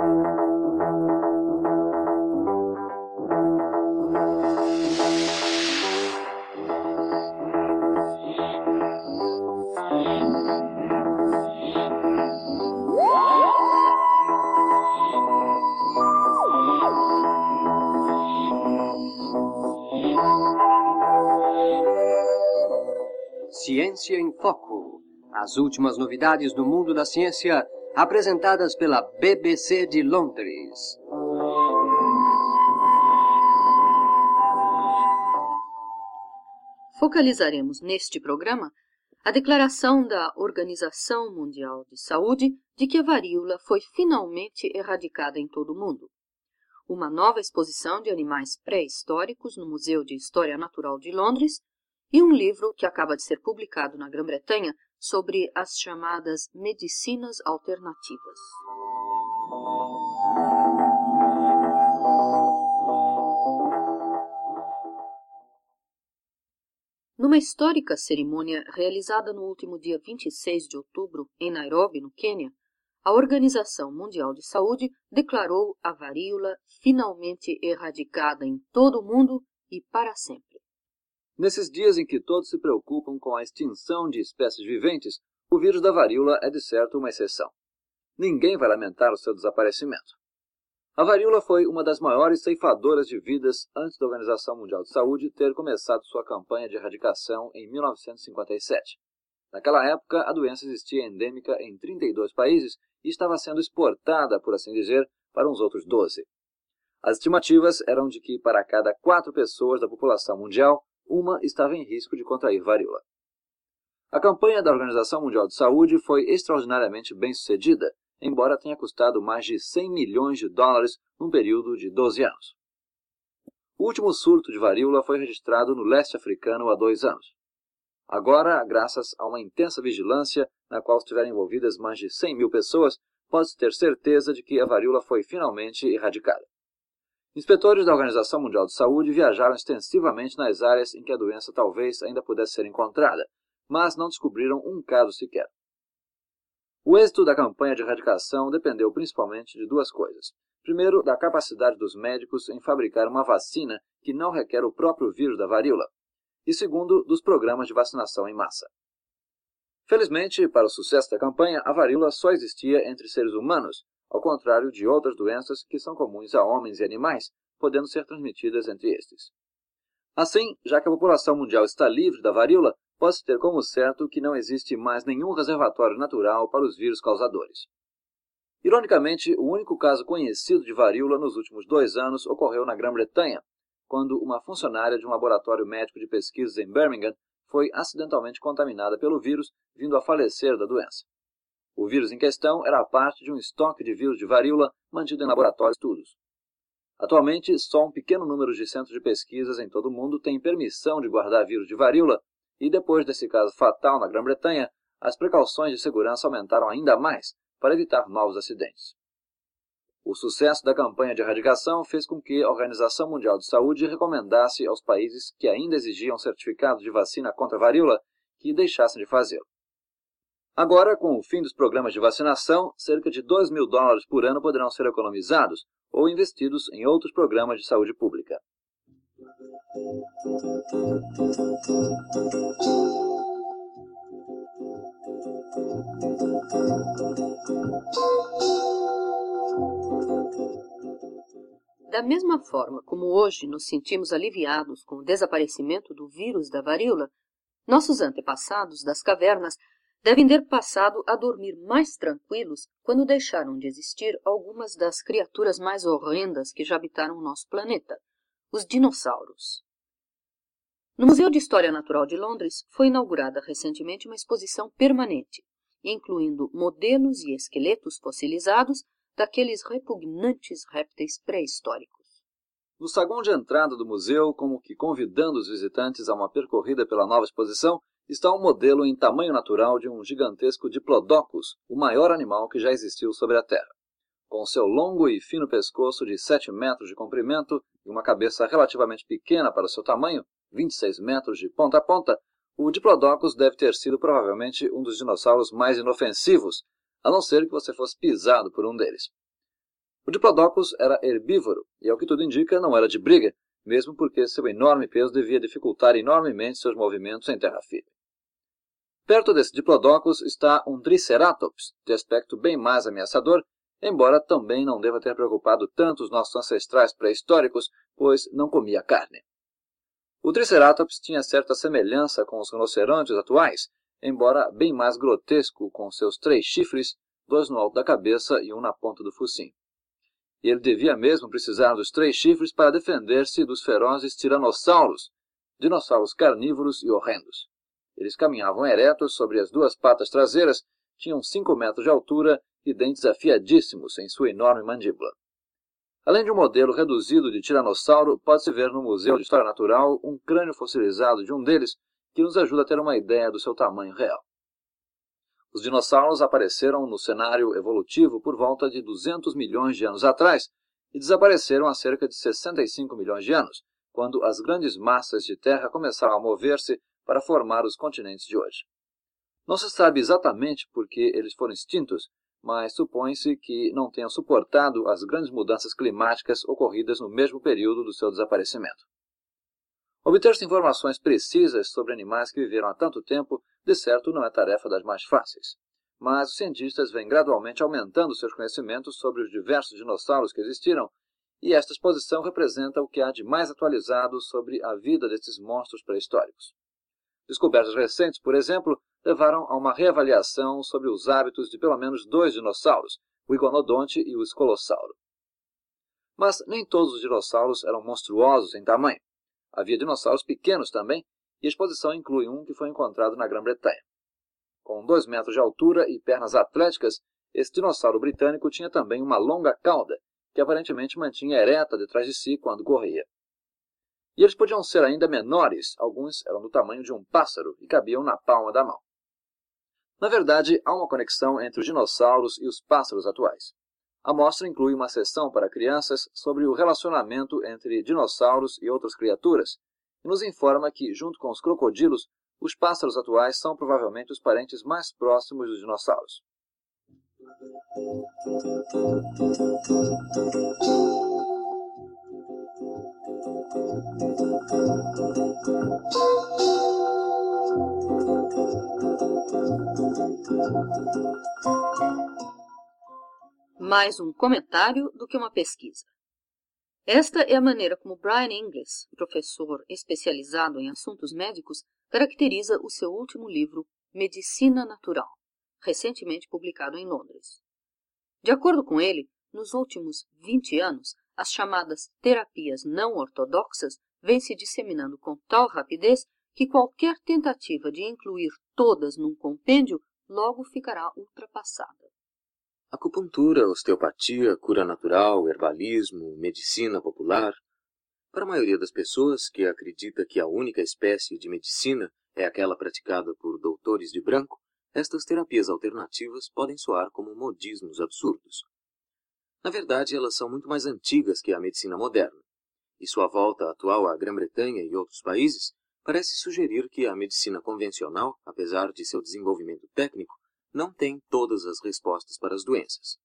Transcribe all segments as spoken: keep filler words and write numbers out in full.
Ciência em Foco. As últimas novidades do mundo da ciência, apresentadas pela B B C de Londres. Focalizaremos neste programa a declaração da Organização Mundial de Saúde de que a varíola foi finalmente erradicada em todo o mundo. Uma nova exposição de animais pré-históricos no Museu de História Natural de Londres e um livro que acaba de ser publicado na Grã-Bretanha sobre as chamadas medicinas alternativas. Numa histórica cerimônia realizada no último dia vinte e seis de outubro, em Nairobi, no Quênia, a Organização Mundial de Saúde declarou a varíola finalmente erradicada em todo o mundo e para sempre. Nesses dias em que todos se preocupam com a extinção de espécies viventes, o vírus da varíola é de certo uma exceção. Ninguém vai lamentar o seu desaparecimento. A varíola foi uma das maiores ceifadoras de vidas antes da Organização Mundial de Saúde ter começado sua campanha de erradicação em mil novecentos e cinquenta e sete. Naquela época, a doença existia endêmica em trinta e dois países e estava sendo exportada, por assim dizer, para uns outros doze. As estimativas eram de que, para cada quatro pessoas da população mundial, uma estava em risco de contrair varíola. A campanha da Organização Mundial de Saúde foi extraordinariamente bem sucedida, embora tenha custado mais de cem milhões de dólares num período de doze anos. O último surto de varíola foi registrado no leste africano há dois anos. Agora, graças a uma intensa vigilância, na qual estiveram envolvidas mais de cem mil pessoas, pode-se ter certeza de que a varíola foi finalmente erradicada. Inspetores da Organização Mundial de Saúde viajaram extensivamente nas áreas em que a doença talvez ainda pudesse ser encontrada, mas não descobriram um caso sequer. O êxito da campanha de erradicação dependeu principalmente de duas coisas. Primeiro, da capacidade dos médicos em fabricar uma vacina que não requer o próprio vírus da varíola. E segundo, dos programas de vacinação em massa. Felizmente, para o sucesso da campanha, a varíola só existia entre seres humanos, ao contrário de outras doenças que são comuns a homens e animais, podendo ser transmitidas entre estes. Assim, já que a população mundial está livre da varíola, pode-se ter como certo que não existe mais nenhum reservatório natural para os vírus causadores. Ironicamente, o único caso conhecido de varíola nos últimos dois anos ocorreu na Grã-Bretanha, quando uma funcionária de um laboratório médico de pesquisas em Birmingham foi acidentalmente contaminada pelo vírus, vindo a falecer da doença. O vírus em questão era parte de um estoque de vírus de varíola mantido em laboratórios de estudos. Atualmente, só um pequeno número de centros de pesquisas em todo o mundo tem permissão de guardar vírus de varíola, e depois desse caso fatal na Grã-Bretanha, as precauções de segurança aumentaram ainda mais para evitar novos acidentes. O sucesso da campanha de erradicação fez com que a Organização Mundial de Saúde recomendasse aos países que ainda exigiam certificado de vacina contra a varíola que deixassem de fazê-lo. Agora, com o fim dos programas de vacinação, cerca de dois mil dólares por ano poderão ser economizados ou investidos em outros programas de saúde pública. Da mesma forma como hoje nos sentimos aliviados com o desaparecimento do vírus da varíola, nossos antepassados das cavernas devem ter passado a dormir mais tranquilos quando deixaram de existir algumas das criaturas mais horrendas que já habitaram o nosso planeta, os dinossauros. No Museu de História Natural de Londres foi inaugurada recentemente uma exposição permanente, incluindo modelos e esqueletos fossilizados daqueles repugnantes répteis pré-históricos. No saguão de entrada do museu, como que convidando os visitantes a uma percorrida pela nova exposição, está um modelo em tamanho natural de um gigantesco diplodocus, o maior animal que já existiu sobre a Terra. Com seu longo e fino pescoço de sete metros de comprimento e uma cabeça relativamente pequena para o seu tamanho, vinte e seis metros de ponta a ponta, o diplodocus deve ter sido provavelmente um dos dinossauros mais inofensivos, a não ser que você fosse pisado por um deles. O Diplodocus era herbívoro e, ao que tudo indica, não era de briga, mesmo porque seu enorme peso devia dificultar enormemente seus movimentos em terra firme. Perto desse Diplodocus está um Triceratops, de aspecto bem mais ameaçador, embora também não deva ter preocupado tanto os nossos ancestrais pré-históricos, pois não comia carne. O Triceratops tinha certa semelhança com os rinocerontes atuais, embora bem mais grotesco com seus três chifres, dois no alto da cabeça e um na ponta do focinho. E ele devia mesmo precisar dos três chifres para defender-se dos ferozes tiranossauros, dinossauros carnívoros e horrendos. Eles caminhavam eretos sobre as duas patas traseiras, tinham cinco metros de altura e dentes afiadíssimos em sua enorme mandíbula. Além de um modelo reduzido de tiranossauro, pode-se ver no Museu de História Natural um crânio fossilizado de um deles, que nos ajuda a ter uma ideia do seu tamanho real. Os dinossauros apareceram no cenário evolutivo por volta de duzentos milhões de anos atrás e desapareceram há cerca de sessenta e cinco milhões de anos, quando as grandes massas de terra começaram a mover-se para formar os continentes de hoje. Não se sabe exatamente por que eles foram extintos, mas supõe-se que não tenham suportado as grandes mudanças climáticas ocorridas no mesmo período do seu desaparecimento. Obter-se informações precisas sobre animais que viveram há tanto tempo, de certo, não é tarefa das mais fáceis. Mas os cientistas vêm gradualmente aumentando seus conhecimentos sobre os diversos dinossauros que existiram, e esta exposição representa o que há de mais atualizado sobre a vida desses monstros pré-históricos. Descobertas recentes, por exemplo, levaram a uma reavaliação sobre os hábitos de pelo menos dois dinossauros, o Iguanodonte e o Escolossauro. Mas nem todos os dinossauros eram monstruosos em tamanho. Havia dinossauros pequenos também, e a exposição inclui um que foi encontrado na Grã-Bretanha. Com dois metros de altura e pernas atléticas, esse dinossauro britânico tinha também uma longa cauda, que aparentemente mantinha ereta detrás de si quando corria. E eles podiam ser ainda menores, alguns eram do tamanho de um pássaro e cabiam na palma da mão. Na verdade, há uma conexão entre os dinossauros e os pássaros atuais. A mostra inclui uma seção para crianças sobre o relacionamento entre dinossauros e outras criaturas, e nos informa que, junto com os crocodilos, os pássaros atuais são provavelmente os parentes mais próximos dos dinossauros. Mais um comentário do que uma pesquisa. Esta é a maneira como Brian Inglis, professor especializado em assuntos médicos, caracteriza o seu último livro, Medicina Natural, recentemente publicado em Londres. De acordo com ele, nos últimos vinte anos, as chamadas terapias não ortodoxas vêm se disseminando com tal rapidez que qualquer tentativa de incluir todas num compêndio logo ficará ultrapassada. Acupuntura, osteopatia, cura natural, herbalismo, medicina popular. Para a maioria das pessoas que acredita que a única espécie de medicina é aquela praticada por doutores de branco, estas terapias alternativas podem soar como modismos absurdos. Na verdade, elas são muito mais antigas que a medicina moderna, e sua volta atual à Grã-Bretanha e outros países parece sugerir que a medicina convencional, apesar de seu desenvolvimento técnico, não tem todas as respostas para as doenças.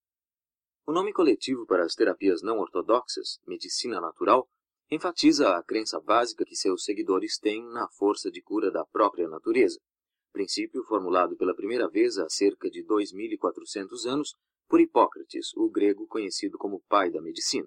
O nome coletivo para as terapias não ortodoxas, medicina natural, enfatiza a crença básica que seus seguidores têm na força de cura da própria natureza, princípio formulado pela primeira vez há cerca de dois mil e quatrocentos anos por Hipócrates, o grego conhecido como pai da medicina.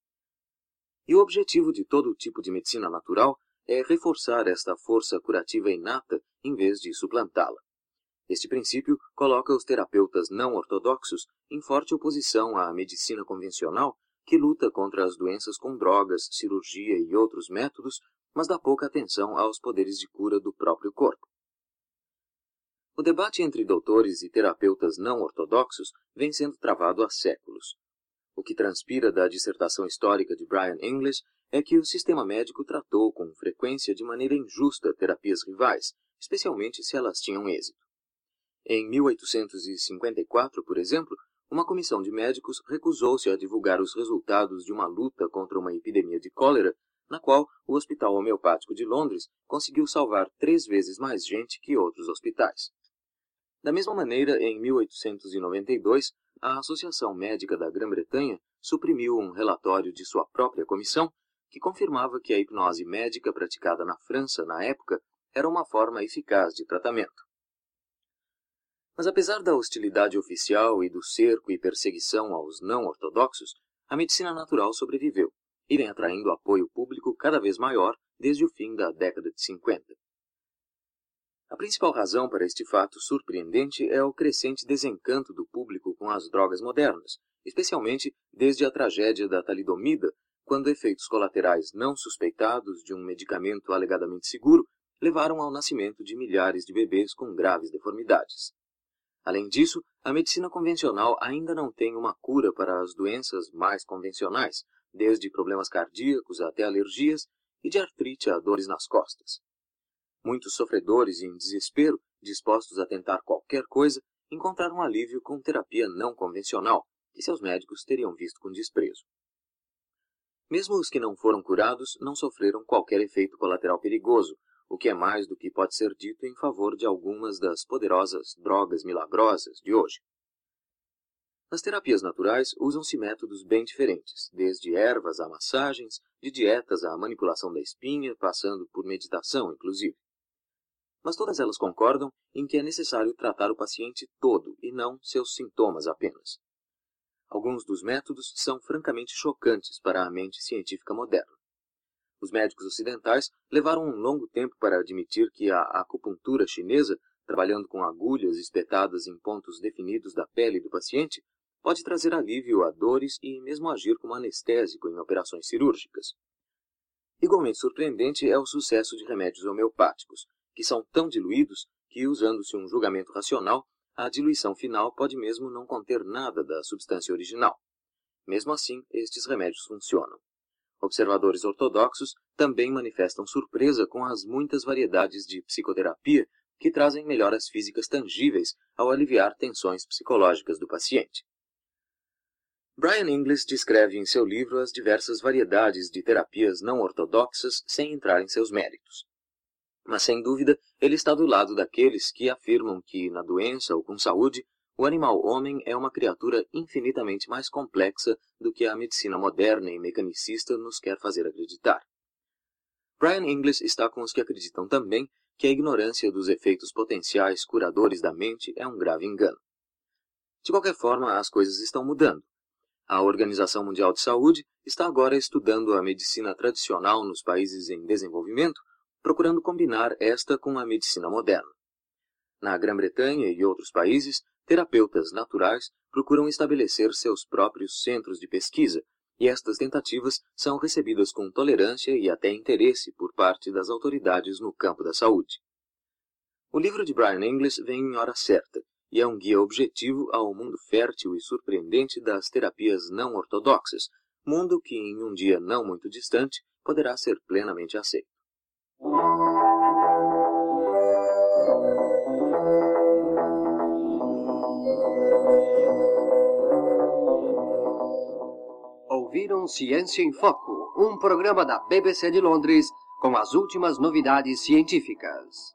E o objetivo de todo tipo de medicina natural é reforçar esta força curativa inata em vez de suplantá-la. Este princípio coloca os terapeutas não ortodoxos em forte oposição à medicina convencional, que luta contra as doenças com drogas, cirurgia e outros métodos, mas dá pouca atenção aos poderes de cura do próprio corpo. O debate entre doutores e terapeutas não ortodoxos vem sendo travado há séculos. O que transpira da dissertação histórica de Brian Inglis é que o sistema médico tratou com frequência de maneira injusta terapias rivais, especialmente se elas tinham êxito. Em mil oitocentos e cinquenta e quatro, por exemplo, uma comissão de médicos recusou-se a divulgar os resultados de uma luta contra uma epidemia de cólera, na qual o Hospital Homeopático de Londres conseguiu salvar três vezes mais gente que outros hospitais. Da mesma maneira, em mil oitocentos e noventa e dois, a Associação Médica da Grã-Bretanha suprimiu um relatório de sua própria comissão que confirmava que a hipnose médica praticada na França na época era uma forma eficaz de tratamento. Mas apesar da hostilidade oficial e do cerco e perseguição aos não-ortodoxos, a medicina natural sobreviveu e vem atraindo apoio público cada vez maior desde o fim da década de cinquenta. A principal razão para este fato surpreendente é o crescente desencanto do público com as drogas modernas, especialmente desde a tragédia da talidomida, quando efeitos colaterais não suspeitados de um medicamento alegadamente seguro levaram ao nascimento de milhares de bebês com graves deformidades. Além disso, a medicina convencional ainda não tem uma cura para as doenças mais convencionais, desde problemas cardíacos até alergias e de artrite a dores nas costas. Muitos sofredores em desespero, dispostos a tentar qualquer coisa, encontraram alívio com terapia não convencional, que seus médicos teriam visto com desprezo. Mesmo os que não foram curados não sofreram qualquer efeito colateral perigoso, o que é mais do que pode ser dito em favor de algumas das poderosas drogas milagrosas de hoje. Nas terapias naturais, usam-se métodos bem diferentes, desde ervas a massagens, de dietas à manipulação da espinha, passando por meditação, inclusive. Mas todas elas concordam em que é necessário tratar o paciente todo e não seus sintomas apenas. Alguns dos métodos são francamente chocantes para a mente científica moderna. Os médicos ocidentais levaram um longo tempo para admitir que a acupuntura chinesa, trabalhando com agulhas espetadas em pontos definidos da pele do paciente, pode trazer alívio a dores e mesmo agir como anestésico em operações cirúrgicas. Igualmente surpreendente é o sucesso de remédios homeopáticos, que são tão diluídos que, usando-se um julgamento racional, a diluição final pode mesmo não conter nada da substância original. Mesmo assim, estes remédios funcionam. Observadores ortodoxos também manifestam surpresa com as muitas variedades de psicoterapia que trazem melhoras físicas tangíveis ao aliviar tensões psicológicas do paciente. Brian Inglis descreve em seu livro as diversas variedades de terapias não ortodoxas sem entrar em seus méritos. Mas, sem dúvida, ele está do lado daqueles que afirmam que, na doença ou com saúde, o animal-homem é uma criatura infinitamente mais complexa do que a medicina moderna e mecanicista nos quer fazer acreditar. Brian Inglis está com os que acreditam também que a ignorância dos efeitos potenciais curadores da mente é um grave engano. De qualquer forma, as coisas estão mudando. A Organização Mundial de Saúde está agora estudando a medicina tradicional nos países em desenvolvimento, procurando combinar esta com a medicina moderna. Na Grã-Bretanha e outros países, terapeutas naturais procuram estabelecer seus próprios centros de pesquisa, e estas tentativas são recebidas com tolerância e até interesse por parte das autoridades no campo da saúde. O livro de Brian Inglis vem em hora certa, e é um guia objetivo ao mundo fértil e surpreendente das terapias não ortodoxas, mundo que em um dia não muito distante poderá ser plenamente aceito. Ouviram Ciência em Foco, um programa da B B C de Londres com as últimas novidades científicas.